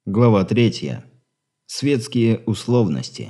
Глава 3. Светские условности.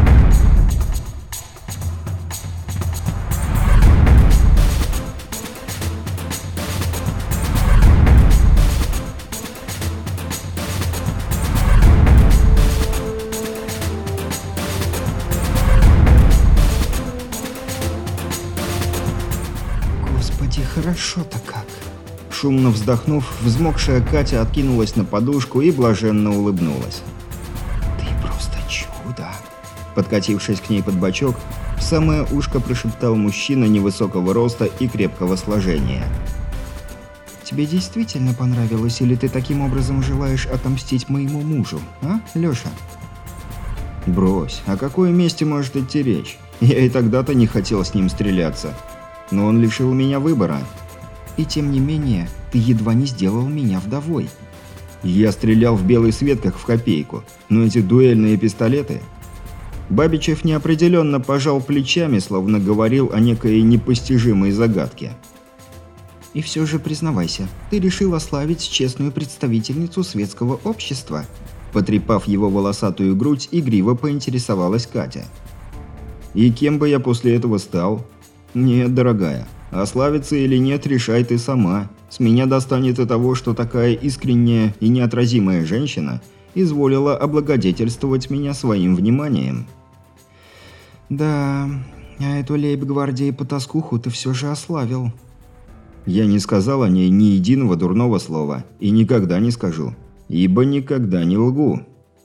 Господи, хорошо-то как. Шумно вздохнув, взмокшая Катя откинулась на подушку и блаженно улыбнулась. Ты просто чудо. Подкатившись к ней под бочок, в самое ушко прошептал мужчина невысокого роста и крепкого сложения. Тебе действительно понравилось, или ты таким образом желаешь отомстить моему мужу, а, Лёша? Брось, о какой мести может идти речь? Я и тогда-то не хотел с ним стреляться. Но он лишил меня выбора. И тем не менее, ты едва не сделал меня вдовой. Я стрелял в белый свет, как в копейку. Но эти дуэльные пистолеты... Бабичев неопределенно пожал плечами, словно говорил о некой непостижимой загадке. И все же признавайся, ты решил ославить честную представительницу светского общества? Потрепав его волосатую грудь, игриво поинтересовалась Катя. И кем бы я после этого стал? Нет, дорогая, ославиться или нет, решай ты сама. С меня достанет и того, что такая искренняя и неотразимая женщина изволила облагодетельствовать меня своим вниманием. Да, а эту лейб-гвардии потаскуху ты все же ославил. Я не сказал о ней ни единого дурного слова и никогда не скажу, ибо никогда не лгу.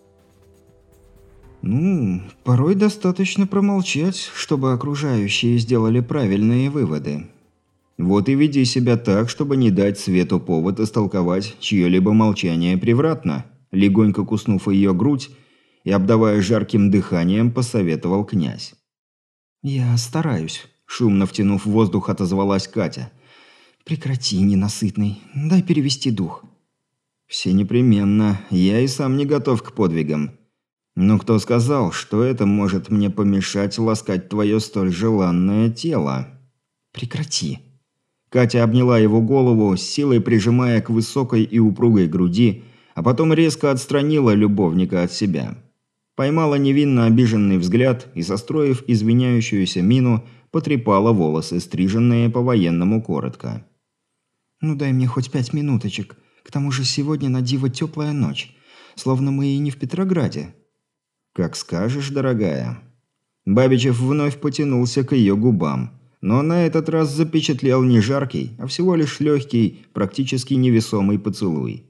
Ну, порой достаточно промолчать, чтобы окружающие сделали правильные выводы. Вот и веди себя так, чтобы не дать Свету повод истолковать чье-либо молчание превратно, легонько куснув ее грудь и обдавая жарким дыханием, посоветовал князь. «Я стараюсь», – шумно втянув воздух, отозвалась Катя. «Прекрати, ненасытный, дай перевести дух». «Все непременно, я и сам не готов к подвигам. Но кто сказал, что это может мне помешать ласкать твое столь желанное тело?» «Прекрати». Катя обняла его голову, с силой прижимая к высокой и упругой груди, а потом резко отстранила любовника от себя. Поймала невинно обиженный взгляд и, состроив извиняющуюся мину, потрепала волосы, стриженные по-военному коротко. «Ну дай мне хоть 5 минуточек. К тому же сегодня на диво теплая ночь. Словно мы и не в Петрограде». «Как скажешь, дорогая». Бабичев вновь потянулся к ее губам, но на этот раз запечатлел не жаркий, а всего лишь легкий, практически невесомый поцелуй.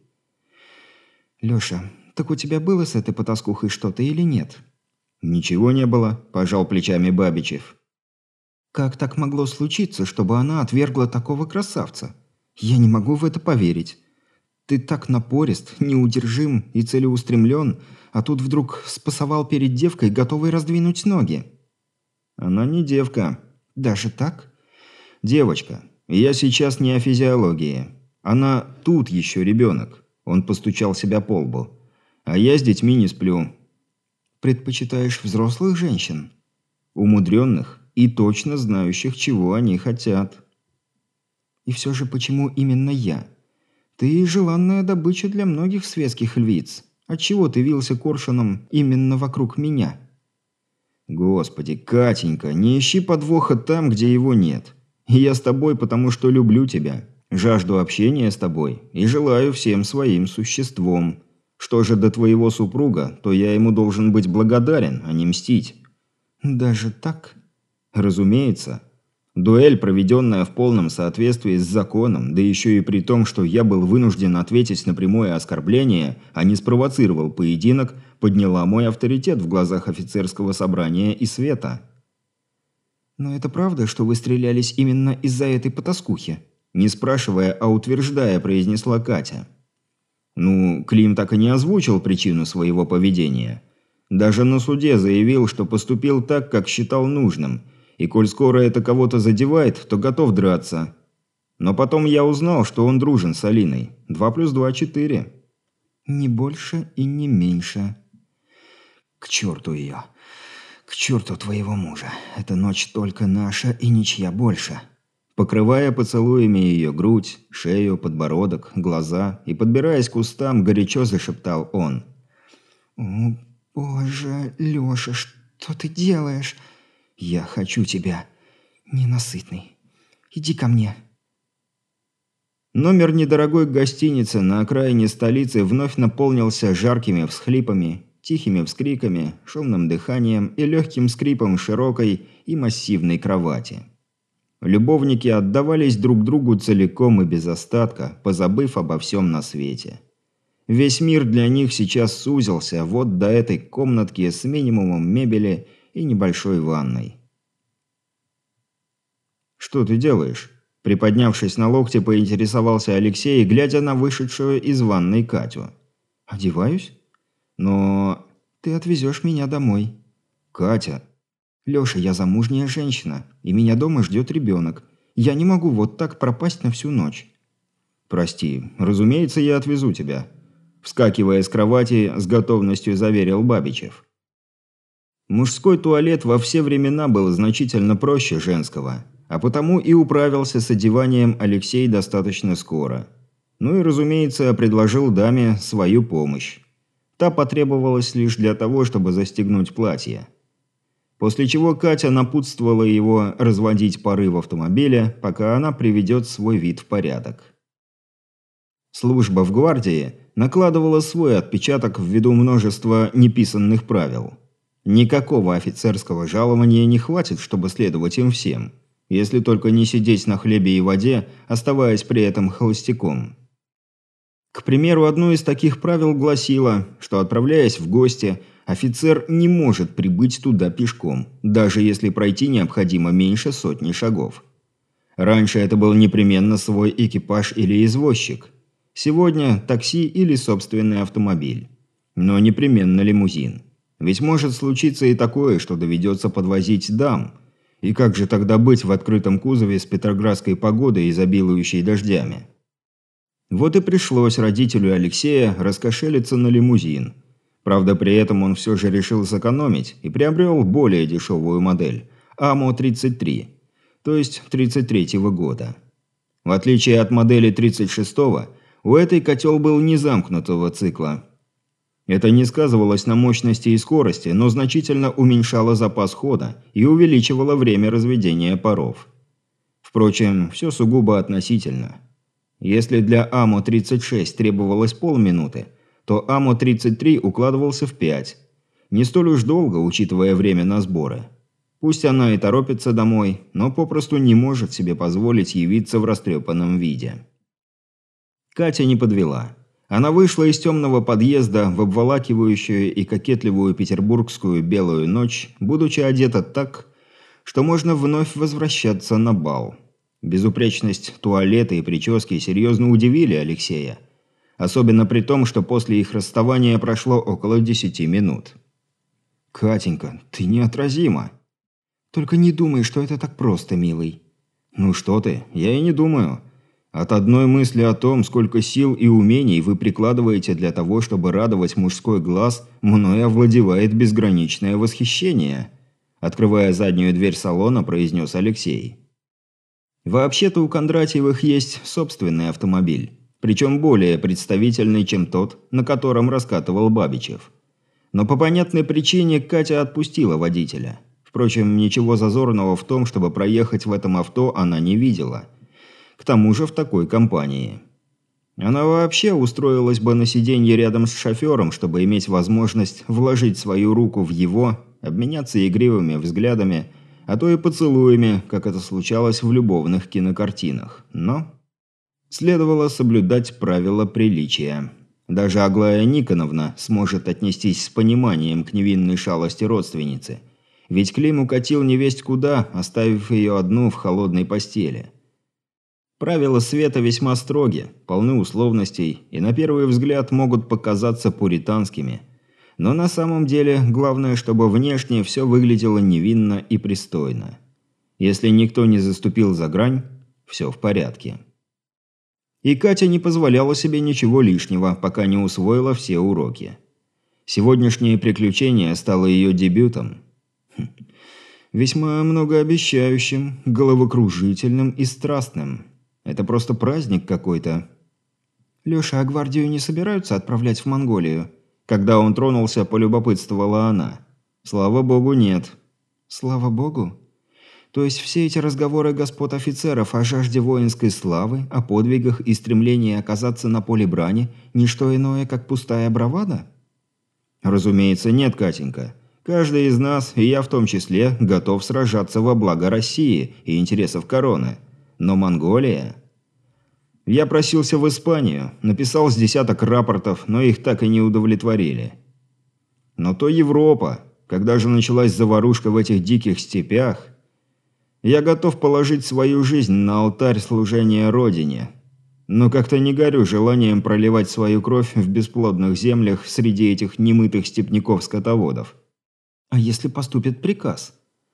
«Лёша, так у тебя было с этой потаскухой что-то или нет?» «Ничего не было», – пожал плечами Бабичев. «Как так могло случиться, чтобы она отвергла такого красавца? Я не могу в это поверить. Ты так напорист, неудержим и целеустремлен, а тут вдруг спасовал перед девкой, готовой раздвинуть ноги». «Она не девка». «Даже так?» «Девочка. Я сейчас не о физиологии. Она тут еще ребенок». Он постучал себя по лбу. «А я с детьми не сплю». «Предпочитаешь взрослых женщин?» «Умудренных и точно знающих, чего они хотят». «И все же почему именно я? Ты желанная добыча для многих светских львиц. Отчего ты вился коршуном именно вокруг меня?» «Господи, Катенька, не ищи подвоха там, где его нет. Я с тобой, потому что люблю тебя, жажду общения с тобой и желаю всем своим существом. Что же до твоего супруга, то я ему должен быть благодарен, а не мстить». «Даже так?» «Разумеется. Дуэль, проведенная в полном соответствии с законом, да еще и при том, что я был вынужден ответить на прямое оскорбление, а не спровоцировал поединок, подняла мой авторитет в глазах офицерского собрания и света». «Но это правда, что вы стрелялись именно из-за этой потаскухи?» Не спрашивая, а утверждая, произнесла Катя. Ну, Клим так и не озвучил причину своего поведения. Даже на суде заявил, что поступил так, как считал нужным, и коль скоро это кого-то задевает, то готов драться. Но потом я узнал, что он дружен с Алиной. 2 + 2 – 4. «Не больше и не меньше». «К черту ее! К черту твоего мужа! Эта ночь только наша и ничья больше!» покрывая поцелуями ее грудь, шею, подбородок, глаза и, подбираясь к устам, горячо зашептал он. «О, боже, Лёша, что ты делаешь? Я хочу тебя, ненасытный. Иди ко мне». Номер недорогой гостиницы на окраине столицы вновь наполнился жаркими всхлипами, тихими вскриками, шумным дыханием и легким скрипом широкой и массивной кровати. Любовники отдавались друг другу целиком и без остатка, позабыв обо всем на свете. Весь мир для них сейчас сузился вот до этой комнатки с минимумом мебели и небольшой ванной. «Что ты делаешь?» Приподнявшись на локте, поинтересовался Алексей, глядя на вышедшую из ванной Катю. «Одеваюсь? Но... Ты отвезешь меня домой». «Катя...» «Лёша, я замужняя женщина, и меня дома ждет ребенок. Я не могу вот так пропасть на всю ночь». «Прости, разумеется, я отвезу тебя», – вскакивая с кровати, с готовностью заверил Бабичев. Мужской туалет во все времена был значительно проще женского, а потому и управился с одеванием Алексей достаточно скоро. Ну и, разумеется, предложил даме свою помощь. Та потребовалась лишь для того, чтобы застегнуть платье. После чего Катя напутствовала его разводить пары в автомобиле, пока она приведет свой вид в порядок. Служба в гвардии накладывала свой отпечаток ввиду множества неписанных правил. Никакого офицерского жалования не хватит, чтобы следовать им всем, если только не сидеть на хлебе и воде, оставаясь при этом холостяком. К примеру, одно из таких правил гласило, что, отправляясь в гости, офицер не может прибыть туда пешком, даже если пройти необходимо меньше 100 шагов. Раньше это был непременно свой экипаж или извозчик. Сегодня такси или собственный автомобиль. Но непременно лимузин. Ведь может случиться и такое, что доведется подвозить дам. И как же тогда быть в открытом кузове с петроградской погодой, изобилующей дождями? Вот и пришлось родителю Алексея раскошелиться на лимузин. Правда, при этом он все же решил сэкономить и приобрел более дешевую модель – АМО-33, то есть 33-го года. В отличие от модели 36-го, у этой котел был не замкнутого цикла. Это не сказывалось на мощности и скорости, но значительно уменьшало запас хода и увеличивало время разведения паров. Впрочем, все сугубо относительно. Если для АМО-36 требовалось полминуты, то АМО-33 укладывался в 5. Не столь уж долго, учитывая время на сборы. Пусть она и торопится домой, но попросту не может себе позволить явиться в растрепанном виде. Катя не подвела. Она вышла из темного подъезда в обволакивающую и кокетливую петербургскую белую ночь, будучи одета так, что можно вновь возвращаться на бал. Безупречность туалета и прически серьезно удивили Алексея. Особенно при том, что после их расставания прошло около 10 минут. «Катенька, ты неотразима. Только не думай, что это так просто, милый». «Ну что ты, я и не думаю. От одной мысли о том, сколько сил и умений вы прикладываете для того, чтобы радовать мужской глаз, мной овладевает безграничное восхищение», открывая заднюю дверь салона, произнес Алексей. Вообще-то у Кондратьевых есть собственный автомобиль, причем более представительный, чем тот, на котором раскатывал Бабичев. Но по понятной причине Катя отпустила водителя. Впрочем, ничего зазорного в том, чтобы проехать в этом авто, она не видела. К тому же в такой компании. Она вообще устроилась бы на сиденье рядом с шофером, чтобы иметь возможность вложить свою руку в его, обменяться игривыми взглядами, а то и поцелуями, как это случалось в любовных кинокартинах. Но следовало соблюдать правила приличия. Даже Аглая Никоновна сможет отнестись с пониманием к невинной шалости родственницы. Ведь Клим укатил невесть куда, оставив ее одну в холодной постели. Правила света весьма строги, полны условностей и на первый взгляд могут показаться пуританскими. Но на самом деле главное, чтобы внешне все выглядело невинно и пристойно. Если никто не заступил за грань, все в порядке. И Катя не позволяла себе ничего лишнего, пока не усвоила все уроки. Сегодняшнее приключение стало ее дебютом. Весьма многообещающим, головокружительным и страстным. Это просто праздник какой-то. Лёша, а гвардию не собираются отправлять в Монголию? Когда он тронулся, полюбопытствовала она. Слава богу, нет. Слава богу. То есть все эти разговоры господ офицеров о жажде воинской славы, о подвигах и стремлении оказаться на поле брани – не что иное, как пустая бравада? Разумеется, нет, Катенька. Каждый из нас, и я в том числе, готов сражаться во благо России и интересов короны. Но Монголия... Я просился в Испанию, написал с десяток рапортов, но их так и не удовлетворили. Но то Европа. Когда же началась заварушка в этих диких степях... Я готов положить свою жизнь на алтарь служения Родине. Но как-то не горю желанием проливать свою кровь в бесплодных землях среди этих немытых степняков-скотоводов. А если поступит приказ?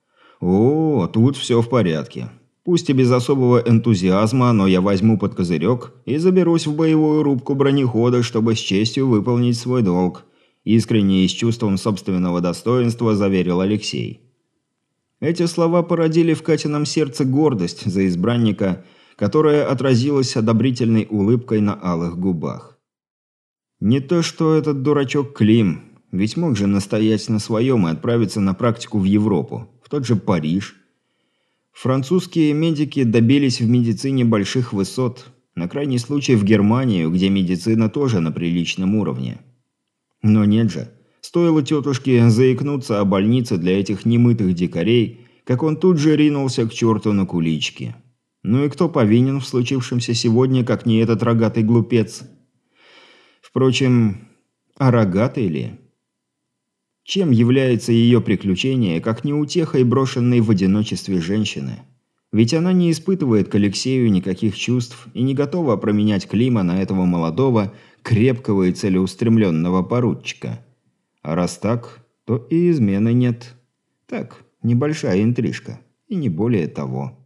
О, тут все в порядке. Пусть и без особого энтузиазма, но я возьму под козырек и заберусь в боевую рубку бронехода, чтобы с честью выполнить свой долг. Искренне и с чувством собственного достоинства заверил Алексей. Эти слова породили в Катином сердце гордость за избранника, которая отразилась одобрительной улыбкой на алых губах. Не то что этот дурачок Клим, ведь мог же настоять на своем и отправиться на практику в Европу, в тот же Париж. Французские медики добились в медицине больших высот, на крайний случай в Германию, где медицина тоже на приличном уровне. Но нет же. Стоило тетушке заикнуться о больнице для этих немытых дикарей, как он тут же ринулся к черту на кулички. Ну и кто повинен в случившемся сегодня, как не этот рогатый глупец? Впрочем, а рогатый ли? Чем является ее приключение, как не утехой брошенной в одиночестве женщины? Ведь она не испытывает к Алексею никаких чувств и не готова променять Клима на этого молодого, крепкого и целеустремленного поручика. А раз так, то и измены нет. Так, небольшая интрижка, и не более того.